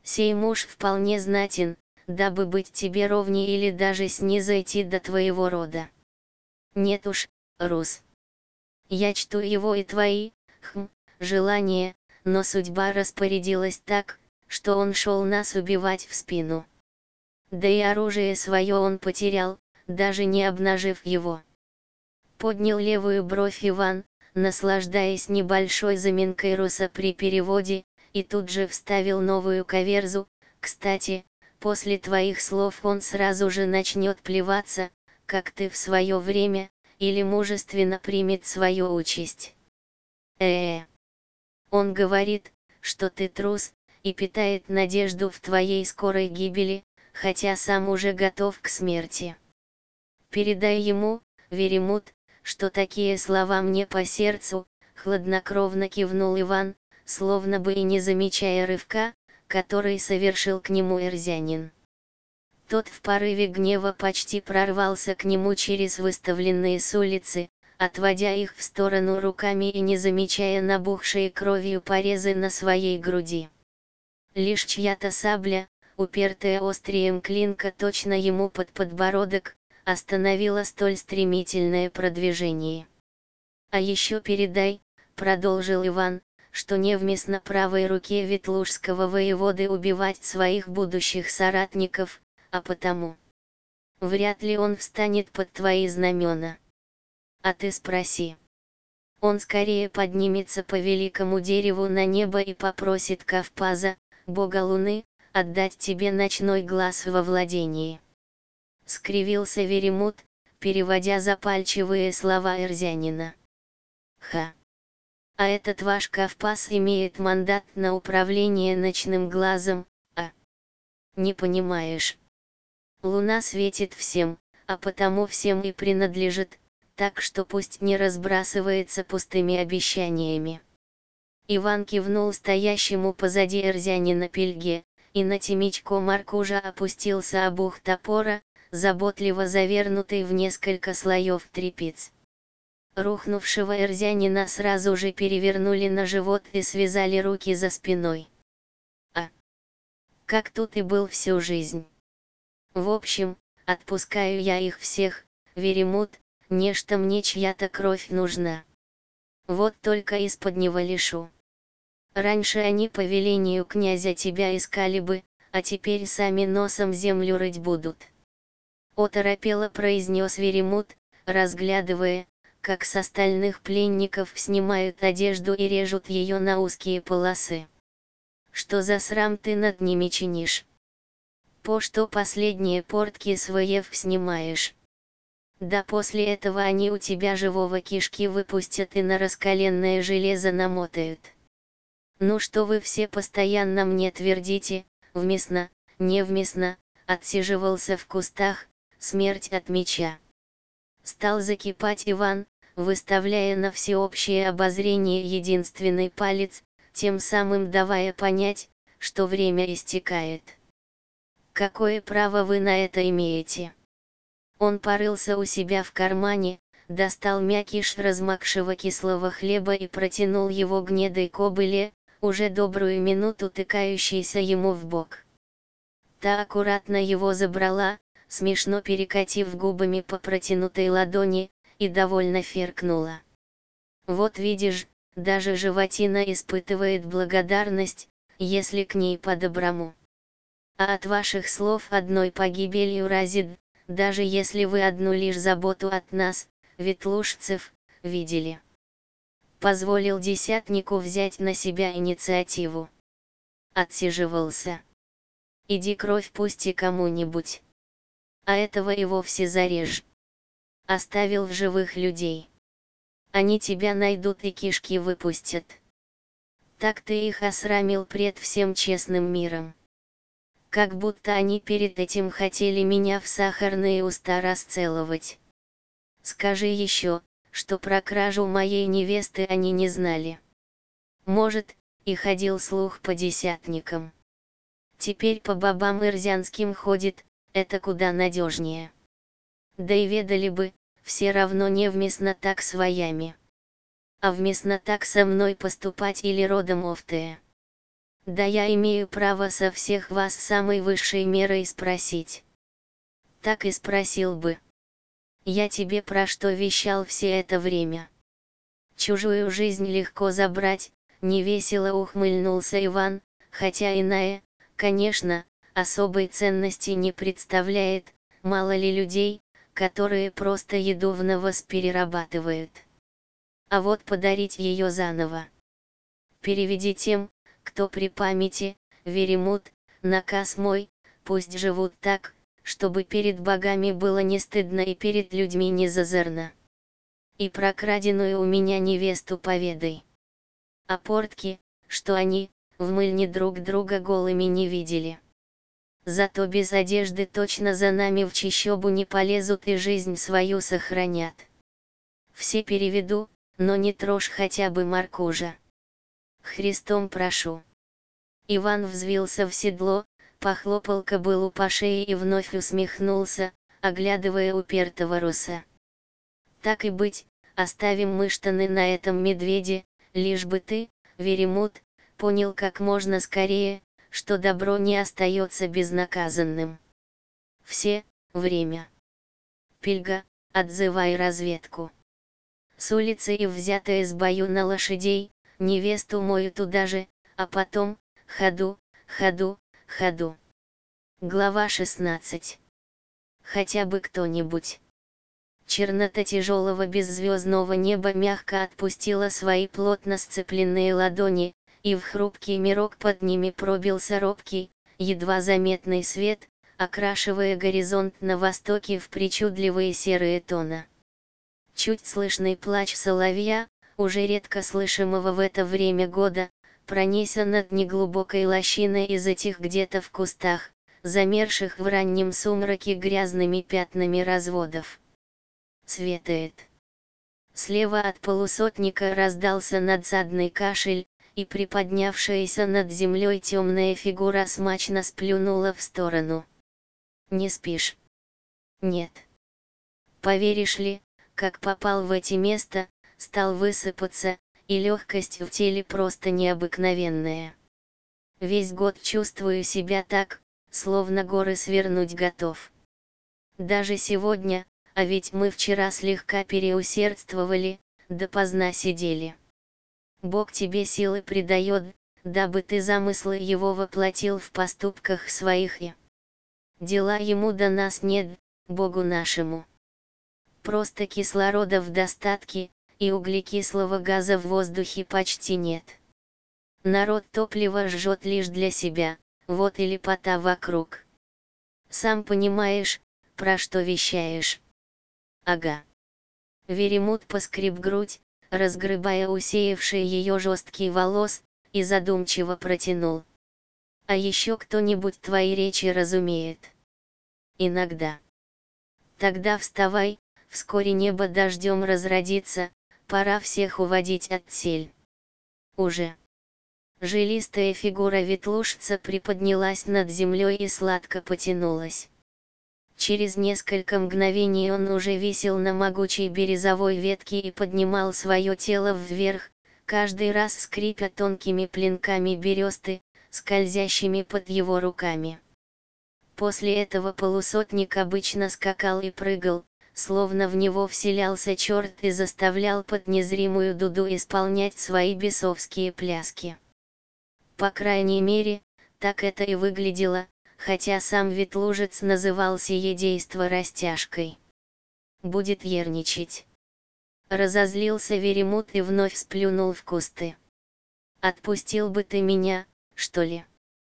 Сей муж вполне знатен, дабы быть тебе ровней или даже снизойти до твоего рода. Нет уж, Рус. Я чту его и твои, желания, но судьба распорядилась так, что он шел нас убивать в спину. Да и оружие свое он потерял, даже не обнажив его. Поднял левую бровь Иван, наслаждаясь небольшой заминкой Руса при переводе, и тут же вставил новую каверзу: кстати, после твоих слов он сразу же начнет плеваться, как ты в свое время, или мужественно примет свою участь. Он говорит, что ты трус, и питает надежду в твоей скорой гибели, хотя сам уже готов к смерти. Передай ему, Веремут, что такие слова мне по сердцу, хладнокровно кивнул Иван, словно бы и не замечая рывка, который совершил к нему эрзянин. Тот в порыве гнева почти прорвался к нему через выставленные с улицы, отводя их в сторону руками и не замечая набухшие кровью порезы на своей груди. Лишь чья-то сабля, упертая острием клинка точно ему под подбородок, остановила столь стремительное продвижение. «А еще передай», — продолжил Иван, — «что невместно правой руке ветлужского воеводы убивать своих будущих соратников, а потому вряд ли он встанет под твои знамена. А ты спроси. Он скорее поднимется по великому дереву на небо и попросит Кавпаза, бога луны, отдать тебе ночной глаз во владении». Скривился Веремут, переводя запальчивые слова эрзянина. «Ха! А этот ваш Кавпаз имеет мандат на управление ночным глазом, а? Не понимаешь. Луна светит всем, а потому всем и принадлежит, так что пусть не разбрасывается пустыми обещаниями». Иван кивнул стоящему позади эрзянина Пельге, и на темечко Маркужа опустился обух топора, заботливо завернутый в несколько слоев тряпиц. Рухнувшего эрзянина сразу же перевернули на живот и связали руки за спиной. А как тут и был всю жизнь. В общем, отпускаю я их всех, Веремут, нечто мне чья-то кровь нужна. Вот только из-под него лишу. Раньше они по велению князя тебя искали бы, а теперь сами носом землю рыть будут. Оторопело произнес Веремут, разглядывая, как с остальных пленников снимают одежду и режут ее на узкие полосы. Что за срам ты над ними чинишь? По что последние портки своев снимаешь? Да после этого они у тебя живого кишки выпустят и на раскаленное железо намотают. Ну что вы все постоянно мне твердите, вместно, невместно, отсиживался в кустах, смерть от меча. Стал закипать Иван, выставляя на всеобщее обозрение единственный палец, тем самым давая понять, что время истекает. Какое право вы на это имеете? Он порылся у себя в кармане, достал мякиш размокшего кислого хлеба и протянул его гнедой кобыле, уже добрую минуту тыкающейся ему в бок. Та аккуратно его забрала, смешно перекатив губами по протянутой ладони, и довольно фыркнула. Вот видишь, даже животина испытывает благодарность, если к ней по-доброму. А от ваших слов одной погибелью разит, даже если вы одну лишь заботу от нас, ветлужцев, видели. Позволил десятнику взять на себя инициативу. Отсиживался. Иди кровь пусти кому-нибудь. А этого и вовсе зарежь. Оставил в живых людей. Они тебя найдут и кишки выпустят. Так ты их осрамил пред всем честным миром. Как будто они перед этим хотели меня в сахарные уста расцеловать. Скажи еще, что про кражу моей невесты они не знали. Может, и ходил слух по десятникам. Теперь по бабам ирзянским ходит, это куда надежнее. Да и ведали бы, все равно невместно так с воями. А вместно так со мной поступать или родом офтая. Да я имею право со всех вас самой высшей мерой спросить. Так и спросил бы. Я тебе про что вещал все это время? Чужую жизнь легко забрать, невесело ухмыльнулся Иван, хотя иная, конечно, особой ценности не представляет, мало ли людей, которые просто еду в навоз перерабатывают. А вот подарить ее заново. Переведи тем, кто при памяти, Веремут, наказ мой, пусть живут так, чтобы перед богами было не стыдно и перед людьми не зазорно. И про краденую у меня невесту поведай. А портки, что они, в мыльне друг друга голыми не видели. Зато без одежды точно за нами в чащобу не полезут и жизнь свою сохранят. Все переведу, но не трожь хотя бы Маркужа. Христом прошу. Иван взвился в седло, похлопал кобылу по шее и вновь усмехнулся, оглядывая упертого руса. Так и быть, оставим мы штаны на этом медведе, лишь бы ты, Веремут, понял как можно скорее, что добро не остается безнаказанным. Все, время. Пильга, отзывай разведку. С улицы и взятая с бою на лошадей, невесту мою туда же, а потом, ходу, ходу, ходу. Глава 16. Хотя бы кто-нибудь. Чернота тяжелого беззвездного неба мягко отпустила свои плотно сцепленные ладони, и в хрупкий мирок под ними пробился робкий, едва заметный свет, окрашивая горизонт на востоке в причудливые серые тона. Чуть слышный плач соловья, уже редко слышимого в это время года, пронесся над неглубокой лощиной и затих где-то в кустах, замерзших в раннем сумраке грязными пятнами разводов. Светает. Слева от полусотника раздался надсадный кашель, и приподнявшаяся над землей темная фигура смачно сплюнула в сторону. «Не спишь?» «Нет. Поверишь ли, как попал в эти места, стал высыпаться, и легкость в теле просто необыкновенная. Весь год чувствую себя так, словно горы свернуть готов. Даже сегодня, а ведь мы вчера слегка переусердствовали, допоздна сидели. Бог тебе силы придает, дабы ты замыслы его воплотил в поступках своих и дела ему до нас нет, Богу нашему. Просто кислорода в достатке, и углекислого газа в воздухе почти нет. Народ топливо жжет лишь для себя, вот и лепота вокруг. Сам понимаешь, про что вещаешь. Ага. Веремут поскреб грудь, разгребая усеявший ее жесткий волос, и задумчиво протянул. А еще кто-нибудь твои речи разумеет? Иногда. Тогда вставай, вскоре небо дождем разродится, пора всех уводить отсель. Уже. Жилистая фигура ветлужца приподнялась над землей и сладко потянулась. Через несколько мгновений он уже висел на могучей березовой ветке и поднимал свое тело вверх, каждый раз скрипя тонкими клинками бересты, скользящими под его руками. После этого полусотник обычно скакал и прыгал, словно в него вселялся черт и заставлял под незримую дуду исполнять свои бесовские пляски. По крайней мере, так это и выглядело, хотя сам ветлужец называл сие действо растяжкой. Будет ерничать. Разозлился Веремут и вновь сплюнул в кусты. Отпустил бы ты меня, что ли?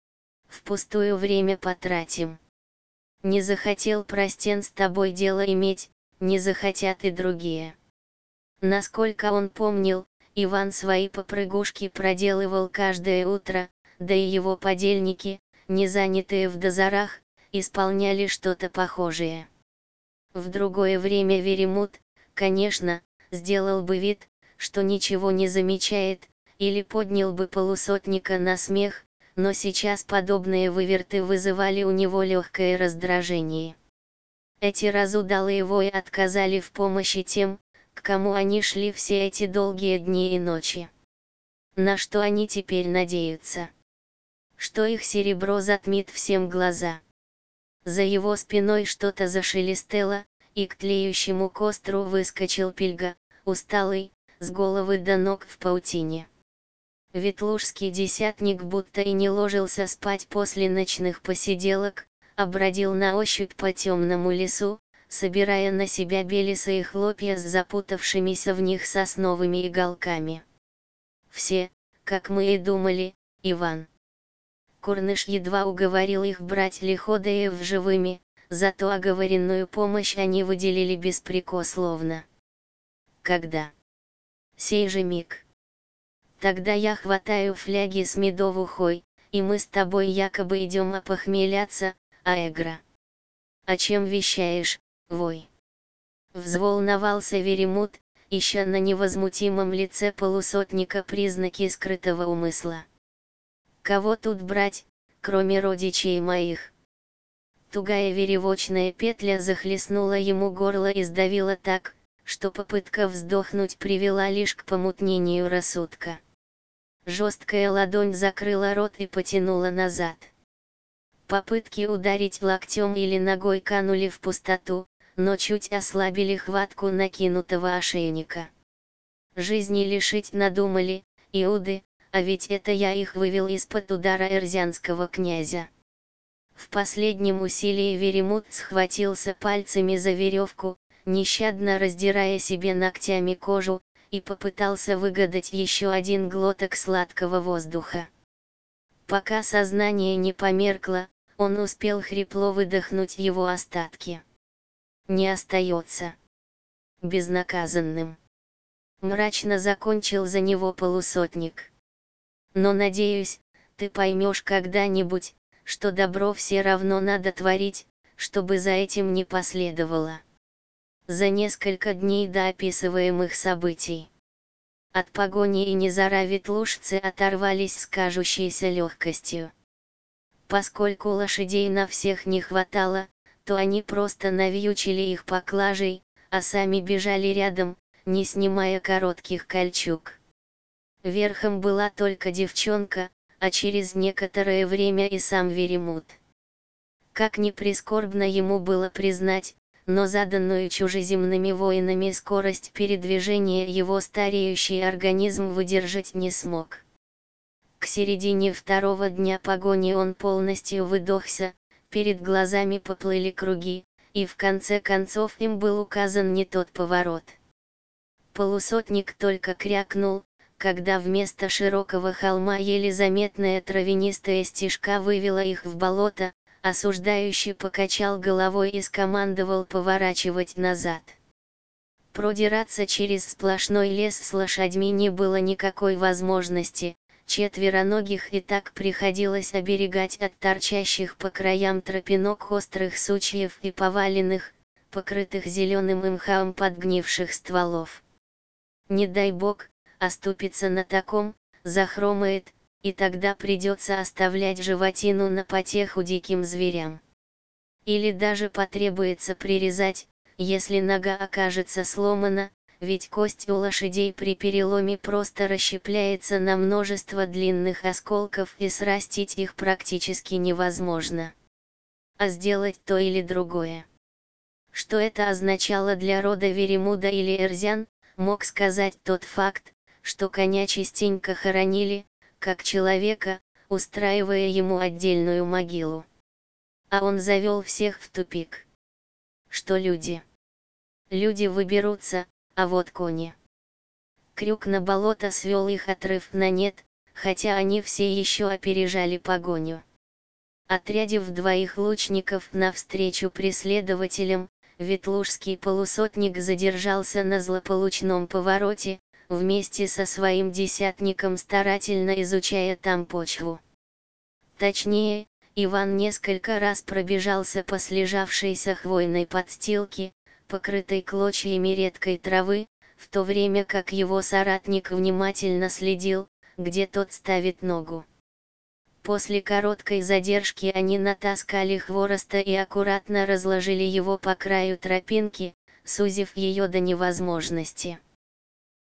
Впустую время потратим. Не захотел простен с тобой дело иметь, не захотят и другие. Насколько он помнил, Иван свои попрыгушки проделывал каждое утро, да и его подельники, не занятые в дозорах, исполняли что-то похожее. В другое время Веремут, конечно, сделал бы вид, что ничего не замечает, или поднял бы полусотника на смех, но сейчас подобные выверты вызывали у него легкое раздражение. Эти разудалые вои отказали в помощи тем, к кому они шли все эти долгие дни и ночи. На что они теперь надеются? что их серебро затмит всем глаза. За его спиной что-то зашелестело, и к тлеющему костру выскочил Пельга, усталый, с головы до ног в паутине. Ветлужский десятник будто и не ложился спать после ночных посиделок, а бродил на ощупь по темному лесу, собирая на себя белесые хлопья с запутавшимися в них сосновыми иголками. Все, как мы и думали, Иван. Курныш едва уговорил их брать Лиходеев живыми, зато оговоренную помощь они выделили беспрекословно. Когда? Сей же миг. Тогда я хватаю фляги с медовухой, и мы с тобой якобы идем опохмеляться, Аэгра. О чем вещаешь, вой? Взволновался Веремут, ища на невозмутимом лице полусотника признаки скрытого умысла. Кого тут брать, кроме родичей моих? Тугая веревочная петля захлестнула ему горло и сдавила так, что попытка вздохнуть привела лишь к помутнению рассудка. Жесткая ладонь закрыла рот и потянула назад. Попытки ударить локтем или ногой канули в пустоту, но чуть ослабили хватку накинутого ошейника. Жизни лишить надумали, иуды, а ведь это я их вывел из-под удара эрзянского князя. В последнем усилии Веремут схватился пальцами за веревку, нещадно раздирая себе ногтями кожу, и попытался выгадать еще один глоток сладкого воздуха. Пока сознание не померкло, он успел хрипло выдохнуть его остатки. Не остается безнаказанным. Мрачно закончил за него полусотник. Но надеюсь, ты поймешь когда-нибудь, что добро все равно надо творить, чтобы за этим не последовало. За несколько дней до описываемых событий. От погони и низара ветлужцы оторвались с кажущейся легкостью. Поскольку лошадей на всех не хватало, то они просто навьючили их поклажей, а сами бежали рядом, не снимая коротких кольчуг. Верхом была только девчонка, а через некоторое время и сам Веремут. Как ни прискорбно ему было признать, но заданную чужеземными воинами скорость передвижения его стареющий организм выдержать не смог. К середине второго дня погони он полностью выдохся, перед глазами поплыли круги, и в конце концов им был указан не тот поворот. Полусотник только крякнул, когда вместо широкого холма еле заметная травянистая стежка вывела их в болото, осуждающий покачал головой и скомандовал поворачивать назад. Продираться через сплошной лес с лошадьми не было никакой возможности, четвероногих и так приходилось оберегать от торчащих по краям тропинок острых сучьев и поваленных, покрытых зеленым мхом подгнивших стволов. Не дай бог, оступится на таком, захромает, и тогда придется оставлять животину на потеху диким зверям. Или даже потребуется прирезать, если нога окажется сломана, ведь кость у лошадей при переломе просто расщепляется на множество длинных осколков и срастить их практически невозможно. А сделать то или другое. Что это означало для рода Веремуда или Эрзян, мог сказать тот факт, что коня частенько хоронили, как человека, устраивая ему отдельную могилу. А он завел всех в тупик. Что люди? Люди выберутся, а вот кони. Крюк на болото свел их отрыв на нет, хотя они все еще опережали погоню. Отрядив двоих лучников навстречу преследователям, ветлужский полусотник задержался на злополучном повороте, вместе со своим десятником старательно изучая там почву. Точнее, Иван несколько раз пробежался по слежавшейся хвойной подстилке, покрытой клочьями редкой травы, в то время как его соратник внимательно следил, где тот ставит ногу. После короткой задержки они натаскали хвороста и аккуратно разложили его по краю тропинки, сузив ее до невозможности.